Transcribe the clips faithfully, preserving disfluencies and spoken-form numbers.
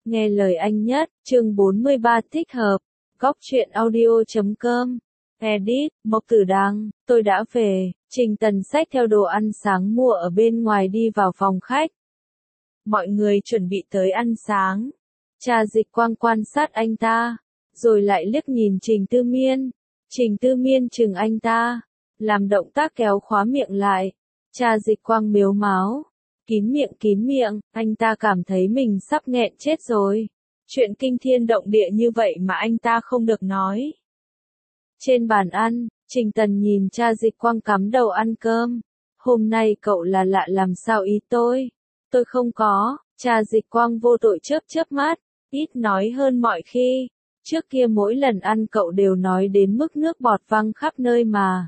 Nghe lời anh nhất, chương bốn mươi ba thích hợp. Góc truyện audio chấm com. Edit, Mộc Tử Đăng, tôi đã về. Trình Tần xách theo đồ ăn sáng mua ở bên ngoài đi vào phòng khách. Mọi người chuẩn bị tới ăn sáng. Cha Dịch Quang quan sát anh ta, rồi lại liếc nhìn Trình Tư Miên. Trình Tư Miên chừng anh ta, làm động tác kéo khóa miệng lại. Cha Dịch Quang mếu máo. Kín miệng kín miệng, anh ta cảm thấy mình sắp nghẹn chết rồi. Chuyện kinh thiên động địa như vậy mà anh ta không được nói. Trên bàn ăn, Trình Tần nhìn cha Dịch Quang cắm đầu ăn cơm. Hôm nay cậu là lạ làm sao ý tôi? Tôi không có, cha Dịch Quang vô tội chớp chớp mắt, ít nói hơn mọi khi. Trước kia mỗi lần ăn cậu đều nói đến mức nước bọt văng khắp nơi mà.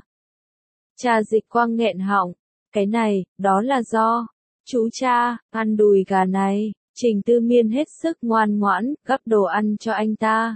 Cha Dịch Quang nghẹn họng, cái này, đó là do... Chú cha, ăn đùi gà này. Trình Tư Miên hết sức ngoan ngoãn, gắp đồ ăn cho anh ta.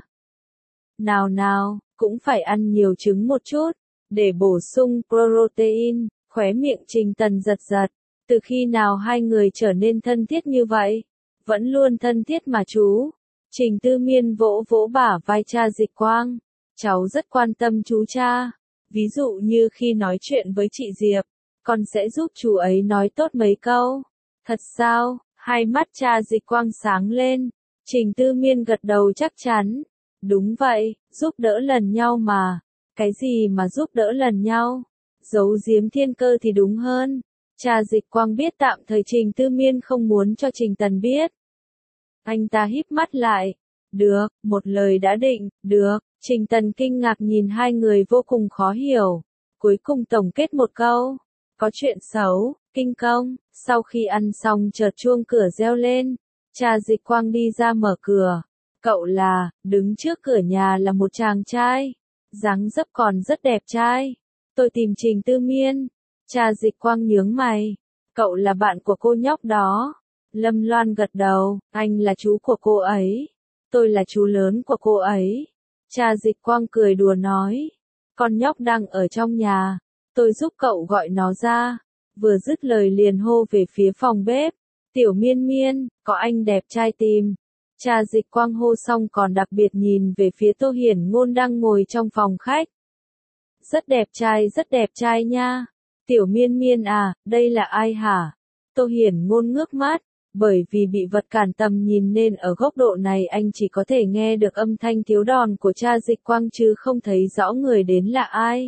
Nào nào, cũng phải ăn nhiều trứng một chút, để bổ sung protein. Khóe miệng Trình Tần giật giật. Từ khi nào hai người trở nên thân thiết như vậy? Vẫn luôn thân thiết mà chú. Trình Tư Miên vỗ vỗ bả vai cha Dịch Quang. Cháu rất quan tâm chú cha. Ví dụ như khi nói chuyện với chị Diệp, con sẽ giúp chú ấy nói tốt mấy câu. Thật sao? Hai mắt cha Dịch Quang sáng lên. Trình Tư Miên gật đầu chắc chắn. Đúng vậy, giúp đỡ lần nhau mà. Cái gì mà giúp đỡ lần nhau? Giấu giếm thiên cơ thì đúng hơn. Cha Dịch Quang biết tạm thời Trình Tư Miên không muốn cho Trình Tần biết. Anh ta híp mắt lại. Được, một lời đã định, được. Trình Tần kinh ngạc nhìn hai người vô cùng khó hiểu. Cuối cùng tổng kết một câu. Có chuyện xấu, kinh công. Sau khi ăn xong chợt chuông cửa reo lên. Cha Dịch Quang đi ra mở cửa. Cậu là, đứng trước cửa nhà là một chàng trai. Dáng dấp còn rất đẹp trai. Tôi tìm Trình Tư Miên. Cha Dịch Quang nhướng mày. Cậu là bạn của cô nhóc đó. Lâm Loan gật đầu, anh là chú của cô ấy. Tôi là chú lớn của cô ấy. Cha Dịch Quang cười đùa nói. Con nhóc đang ở trong nhà. Tôi giúp cậu gọi nó ra. Vừa dứt lời liền hô về phía phòng bếp. Tiểu Miên Miên, có anh đẹp trai tìm. Cha Dịch Quang hô xong còn đặc biệt nhìn về phía Tô Hiển Ngôn đang ngồi trong phòng khách. Rất đẹp trai rất đẹp trai nha. Tiểu Miên Miên à, đây là ai hả? Tô Hiển Ngôn ngước mắt. Bởi vì bị vật cản tầm nhìn nên ở góc độ này anh chỉ có thể nghe được âm thanh thiếu đòn của cha Dịch Quang chứ không thấy rõ người đến là ai.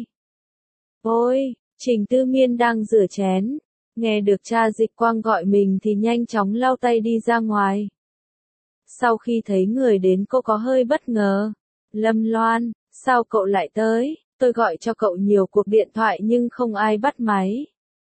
Ôi, Trình Tư Miên đang rửa chén. Nghe được cha Dịch Quang gọi mình thì nhanh chóng lau tay đi ra ngoài. Sau khi thấy người đến cô có hơi bất ngờ. Lâm Loan, sao cậu lại tới? Tôi gọi cho cậu nhiều cuộc điện thoại nhưng không ai bắt máy.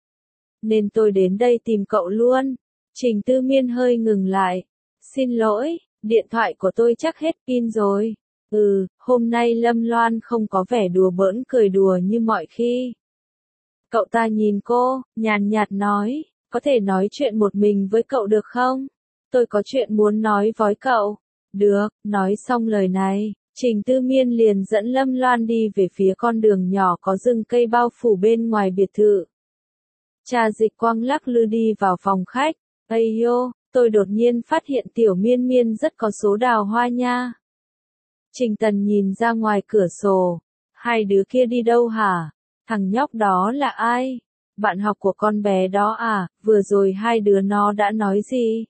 Nên tôi đến đây tìm cậu luôn. Trình Tư Miên hơi ngừng lại. Xin lỗi, điện thoại của tôi chắc hết pin rồi. Ừ, hôm nay Lâm Loan không có vẻ đùa bỡn cười đùa như mọi khi. Cậu ta nhìn cô, nhàn nhạt nói, có thể nói chuyện một mình với cậu được không? Tôi có chuyện muốn nói với cậu. Được, nói xong lời này, Trình Tư Miên liền dẫn Lâm Loan đi về phía con đường nhỏ có rừng cây bao phủ bên ngoài biệt thự. Cha Dịch Quang lắc lư đi vào phòng khách. Ây yo, tôi đột nhiên phát hiện Tiểu Miên Miên rất có số đào hoa nha. Trình Tần nhìn ra ngoài cửa sổ. Hai đứa kia đi đâu hả? Thằng nhóc đó là ai? Bạn học của con bé đó à? Vừa rồi hai đứa nó đã nói gì?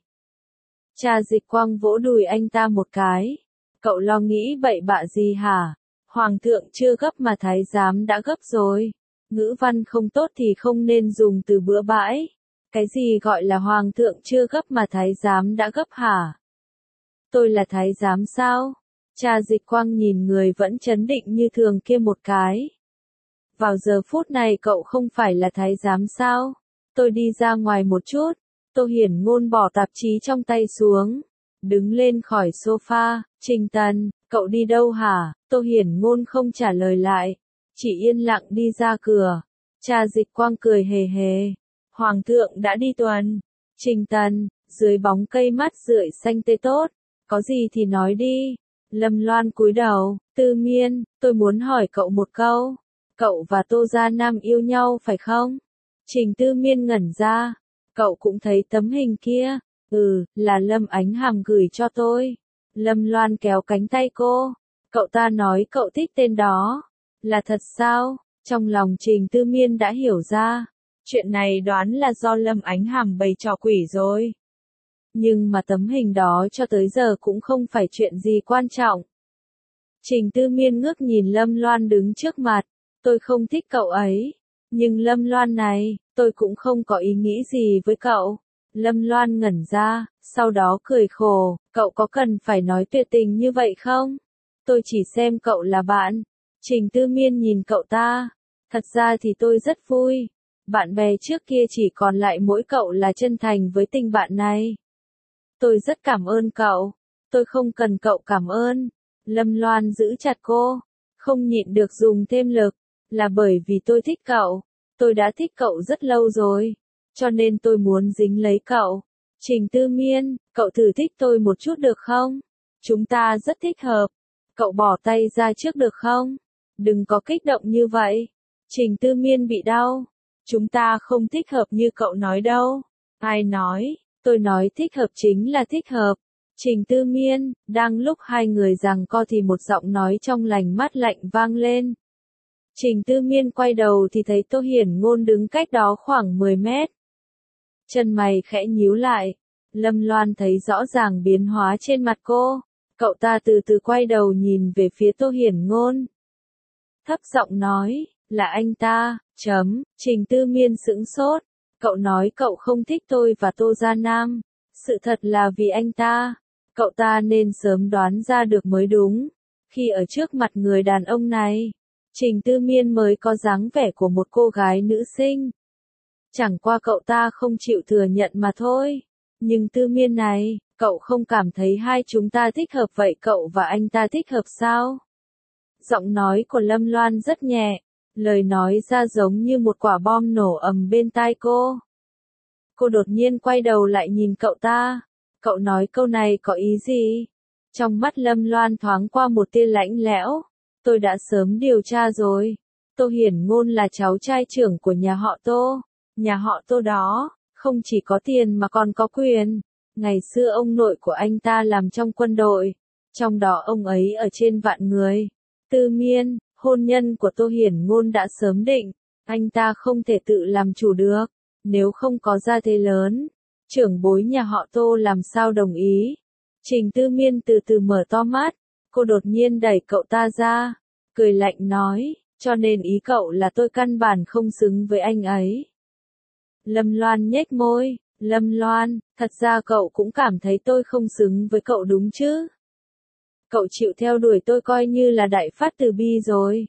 Cha Dịch Quang vỗ đùi anh ta một cái. Cậu lo nghĩ bậy bạ gì hả? Hoàng thượng chưa gấp mà thái giám đã gấp rồi. Ngữ văn không tốt thì không nên dùng từ bừa bãi. Cái gì gọi là hoàng thượng chưa gấp mà thái giám đã gấp hả? Tôi là thái giám sao? Cha Dịch Quang nhìn người vẫn trấn định như thường kia một cái. Vào giờ phút này cậu không phải là thái giám sao? Tôi đi ra ngoài một chút. Tô Hiển Ngôn bỏ tạp chí trong tay xuống. Đứng lên khỏi sofa. Trình Tần, cậu đi đâu hả? Tô Hiển Ngôn không trả lời lại. Chỉ yên lặng đi ra cửa. Cha Dịch Quang cười hề hề. Hoàng thượng đã đi tuần. Trình Tần, dưới bóng cây mắt rượi xanh tươi tốt. Có gì thì nói đi. Lâm Loan cúi đầu. Tư Miên, tôi muốn hỏi cậu một câu. Cậu và Tô Gia Nam yêu nhau phải không? Trình Tư Miên ngẩn ra. Cậu cũng thấy tấm hình kia. Ừ, là Lâm Ánh Hàm gửi cho tôi. Lâm Loan kéo cánh tay cô. Cậu ta nói cậu thích tên đó. Là thật sao? Trong lòng Trình Tư Miên đã hiểu ra. Chuyện này đoán là do Lâm Ánh Hàm bày trò quỷ rồi. Nhưng mà tấm hình đó cho tới giờ cũng không phải chuyện gì quan trọng. Trình Tư Miên ngước nhìn Lâm Loan đứng trước mặt. Tôi không thích cậu ấy. Nhưng Lâm Loan này, tôi cũng không có ý nghĩ gì với cậu. Lâm Loan ngẩn ra, sau đó cười khổ, cậu có cần phải nói tuyệt tình như vậy không? Tôi chỉ xem cậu là bạn. Trình Tư Miên nhìn cậu ta. Thật ra thì tôi rất vui. Bạn bè trước kia chỉ còn lại mỗi cậu là chân thành với tình bạn này. Tôi rất cảm ơn cậu. Tôi không cần cậu cảm ơn. Lâm Loan giữ chặt cô. Không nhịn được dùng thêm lực. Là bởi vì tôi thích cậu. Tôi đã thích cậu rất lâu rồi. Cho nên tôi muốn dính lấy cậu. Trình Tư Miên, cậu thử thích tôi một chút được không? Chúng ta rất thích hợp. Cậu bỏ tay ra trước được không? Đừng có kích động như vậy. Trình Tư Miên bị đau. Chúng ta không thích hợp như cậu nói đâu. Ai nói? Tôi nói thích hợp chính là thích hợp. Trình Tư Miên, đang lúc hai người giằng co thì một giọng nói trong lành mát lạnh vang lên. Trình Tư Miên quay đầu thì thấy Tô Hiển Ngôn đứng cách đó khoảng mười mét. Chân mày khẽ nhíu lại. Lâm Loan thấy rõ ràng biến hóa trên mặt cô. Cậu ta từ từ quay đầu nhìn về phía Tô Hiển Ngôn. Thấp giọng nói, là anh ta, chấm, Trình Tư Miên sững sốt. Cậu nói cậu không thích tôi và Tô Gia Nam. Sự thật là vì anh ta. Cậu ta nên sớm đoán ra được mới đúng. Khi ở trước mặt người đàn ông này, Trình Tư Miên mới có dáng vẻ của một cô gái nữ sinh. Chẳng qua cậu ta không chịu thừa nhận mà thôi. Nhưng Tư Miên này, cậu không cảm thấy hai chúng ta thích hợp vậy cậu và anh ta thích hợp sao? Giọng nói của Lâm Loan rất nhẹ, lời nói ra giống như một quả bom nổ ầm bên tai cô. Cô đột nhiên quay đầu lại nhìn cậu ta. Cậu nói câu này có ý gì? Trong mắt Lâm Loan thoáng qua một tia lạnh lẽo. Tôi đã sớm điều tra rồi. Tô Hiển Ngôn là cháu trai trưởng của nhà họ Tô. Nhà họ Tô đó, không chỉ có tiền mà còn có quyền. Ngày xưa ông nội của anh ta làm trong quân đội. Trong đó ông ấy ở trên vạn người. Tư Miên, hôn nhân của Tô Hiển Ngôn đã sớm định. Anh ta không thể tự làm chủ được. Nếu không có gia thế lớn, trưởng bối nhà họ Tô làm sao đồng ý. Trình Tư Miên từ từ mở to mắt. Cô đột nhiên đẩy cậu ta ra. Cười lạnh nói, cho nên ý cậu là tôi căn bản không xứng với anh ấy. Lâm Loan nhếch môi. Lâm Loan, thật ra cậu cũng cảm thấy tôi không xứng với cậu đúng chứ? Cậu chịu theo đuổi tôi coi như là đại phát từ bi rồi.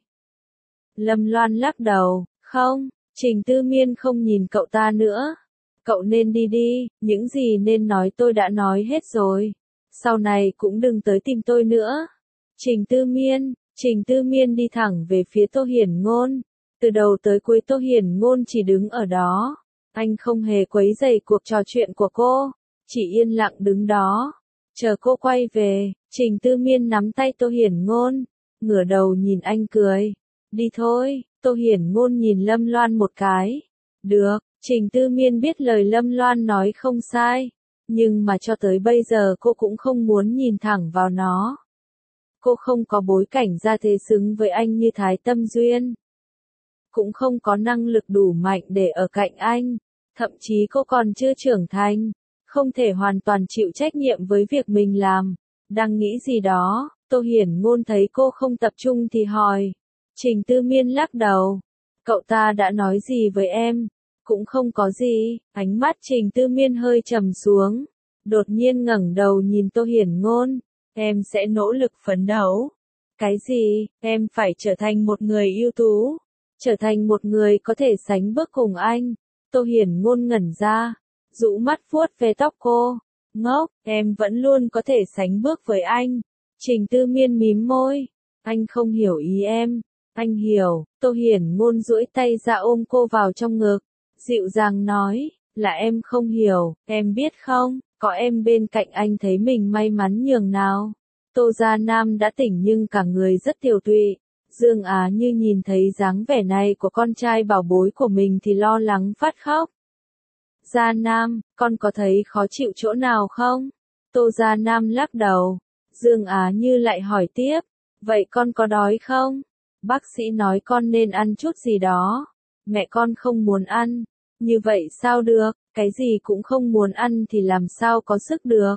Lâm Loan lắc đầu, không, Trình Tư Miên không nhìn cậu ta nữa. Cậu nên đi đi, những gì nên nói tôi đã nói hết rồi. Sau này cũng đừng tới tìm tôi nữa. Trình Tư Miên, Trình Tư Miên đi thẳng về phía Tô Hiển Ngôn. Từ đầu tới cuối Tô Hiển Ngôn chỉ đứng ở đó. Anh không hề quấy rầy cuộc trò chuyện của cô, chỉ yên lặng đứng đó. Chờ cô quay về, Trình Tư Miên nắm tay Tô Hiển Ngôn, ngửa đầu nhìn anh cười. Đi thôi, Tô Hiển Ngôn nhìn Lâm Loan một cái. Được, Trình Tư Miên biết lời Lâm Loan nói không sai, nhưng mà cho tới bây giờ cô cũng không muốn nhìn thẳng vào nó. Cô không có bối cảnh gia thế xứng với anh như Thái Tâm Duyên. Cũng không có năng lực đủ mạnh để ở cạnh anh. Thậm chí cô còn chưa trưởng thành. Không thể hoàn toàn chịu trách nhiệm với việc mình làm. Đang nghĩ gì đó, Tô Hiển Ngôn thấy cô không tập trung thì hỏi. Trình Tư Miên lắc đầu. Cậu ta đã nói gì với em? Cũng không có gì. Ánh mắt Trình Tư Miên hơi trầm xuống. Đột nhiên ngẩng đầu nhìn Tô Hiển Ngôn. Em sẽ nỗ lực phấn đấu. Cái gì? Em phải trở thành một người ưu tú. Trở thành một người có thể sánh bước cùng anh. Tô Hiển Ngôn ngẩn ra. Rũ mắt vuốt về tóc cô. Ngốc, em vẫn luôn có thể sánh bước với anh. Trình Tư Miên mím môi. Anh không hiểu ý em. Anh hiểu. Tô Hiển Ngôn duỗi tay ra ôm cô vào trong ngực. Dịu dàng nói. Là em không hiểu. Em biết không, có em bên cạnh anh thấy mình may mắn nhường nào. Tô Gia Nam đã tỉnh nhưng cả người rất tiều tụy. Dương Á Như nhìn thấy dáng vẻ này của con trai bảo bối của mình thì lo lắng phát khóc. Gia Nam, con có thấy khó chịu chỗ nào không? Tô Gia Nam lắc đầu. Dương Á Như lại hỏi tiếp, vậy con có đói không? Bác sĩ nói con nên ăn chút gì đó. Mẹ con không muốn ăn. Như vậy sao được, cái gì cũng không muốn ăn thì làm sao có sức được.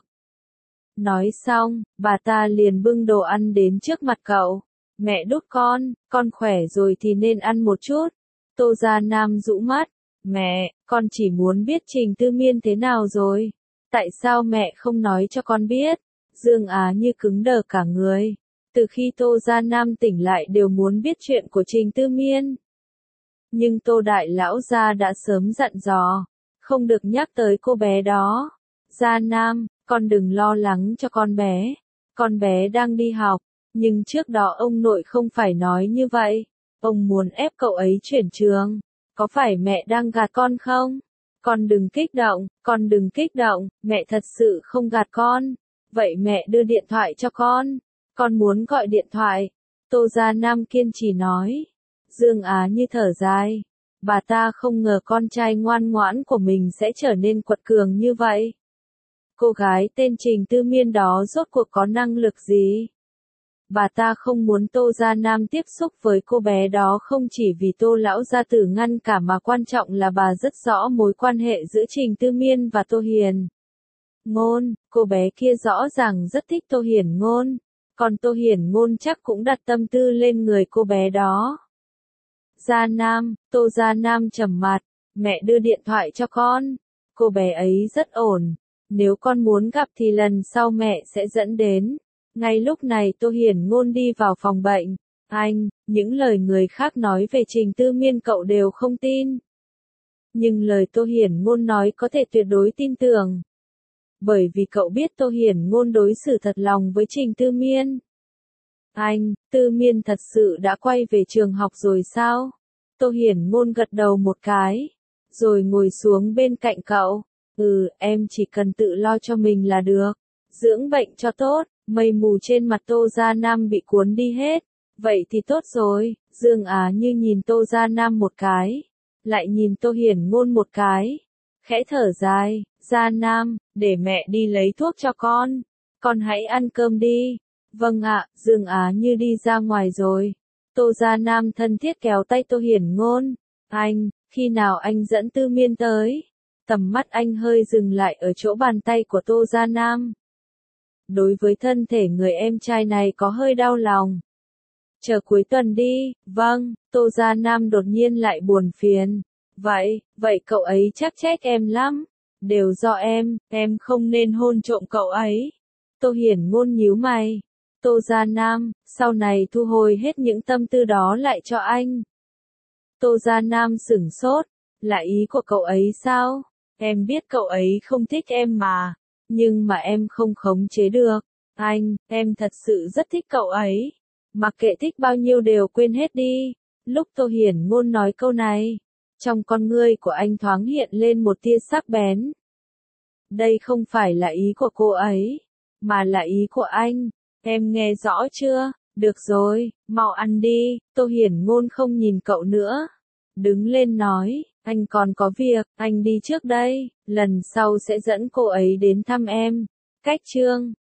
Nói xong, bà ta liền bưng đồ ăn đến trước mặt cậu. Mẹ đút con, con khỏe rồi thì nên ăn một chút. Tô Gia Nam rũ mắt. Mẹ, con chỉ muốn biết Trình Tư Miên thế nào rồi. Tại sao mẹ không nói cho con biết? Dương Á Như cứng đờ cả người. Từ khi Tô Gia Nam tỉnh lại đều muốn biết chuyện của Trình Tư Miên. Nhưng Tô Đại Lão gia đã sớm dặn dò, không được nhắc tới cô bé đó. Gia Nam, con đừng lo lắng cho con bé. Con bé đang đi học, nhưng trước đó ông nội không phải nói như vậy. Ông muốn ép cậu ấy chuyển trường. Có phải mẹ đang gạt con không? Con đừng kích động, con đừng kích động, mẹ thật sự không gạt con. Vậy mẹ đưa điện thoại cho con. Con muốn gọi điện thoại. Tô Gia Nam kiên trì nói. Dương Á Như thở dài. Bà ta không ngờ con trai ngoan ngoãn của mình sẽ trở nên quật cường như vậy. Cô gái tên Trình Tư Miên đó rốt cuộc có năng lực gì? Bà ta không muốn Tô Gia Nam tiếp xúc với cô bé đó không chỉ vì Tô Lão gia tử ngăn cả mà quan trọng là bà rất rõ mối quan hệ giữa Trình Tư Miên và Tô Hiền Ngôn. Cô bé kia rõ ràng rất thích Tô Hiền Ngôn. Còn Tô Hiền Ngôn chắc cũng đặt tâm tư lên người cô bé đó. Gia Nam, Tô Gia Nam trầm mặt. Mẹ đưa điện thoại cho con. Cô bé ấy rất ổn. Nếu con muốn gặp thì lần sau mẹ sẽ dẫn đến. Ngay lúc này Tô Hiền Ngôn đi vào phòng bệnh. Anh, những lời người khác nói về Trình Tư Miên cậu đều không tin. Nhưng lời Tô Hiền Ngôn nói có thể tuyệt đối tin tưởng. Bởi vì cậu biết Tô Hiền Ngôn đối xử thật lòng với Trình Tư Miên. Anh, Tư Miên thật sự đã quay về trường học rồi sao? Tô Hiền Ngôn gật đầu một cái. Rồi ngồi xuống bên cạnh cậu. Ừ, em chỉ cần tự lo cho mình là được. Dưỡng bệnh cho tốt. Mây mù trên mặt Tô Gia Nam bị cuốn đi hết. Vậy thì tốt rồi. Dương Á Như nhìn Tô Gia Nam một cái. Lại nhìn Tô Hiền Ngôn một cái. Khẽ thở dài. Gia Nam, để mẹ đi lấy thuốc cho con. Con hãy ăn cơm đi. Vâng ạ, Dương Á Như đi ra ngoài rồi. Tô Gia Nam thân thiết kéo tay Tô Hiền Ngôn. Anh, khi nào anh dẫn Tư Miên tới? Tầm mắt anh hơi dừng lại ở chỗ bàn tay của Tô Gia Nam. Đối với thân thể người em trai này có hơi đau lòng. Chờ cuối tuần đi. Vâng. Tô Gia Nam đột nhiên lại buồn phiền. Vậy, vậy cậu ấy chắc trách em lắm. Đều do em, em không nên hôn trộm cậu ấy. Tô Hiền Ngôn nhíu mày. Tô Gia Nam, sau này thu hồi hết những tâm tư đó lại cho anh. Tô Gia Nam sửng sốt. Là ý của cậu ấy sao? Em biết cậu ấy không thích em mà. Nhưng mà em không khống chế được. Anh, em thật sự rất thích cậu ấy. Mặc kệ thích bao nhiêu đều quên hết đi. Lúc Tô Hiền Ngôn nói câu này, trong con ngươi của anh thoáng hiện lên một tia sắc bén. Đây không phải là ý của cô ấy, mà là ý của anh. Em nghe rõ chưa? Được rồi, mau ăn đi. Tô Hiền Ngôn không nhìn cậu nữa. Đứng lên nói, anh còn có việc, anh đi trước đây, lần sau sẽ dẫn cô ấy đến thăm em. Cách chương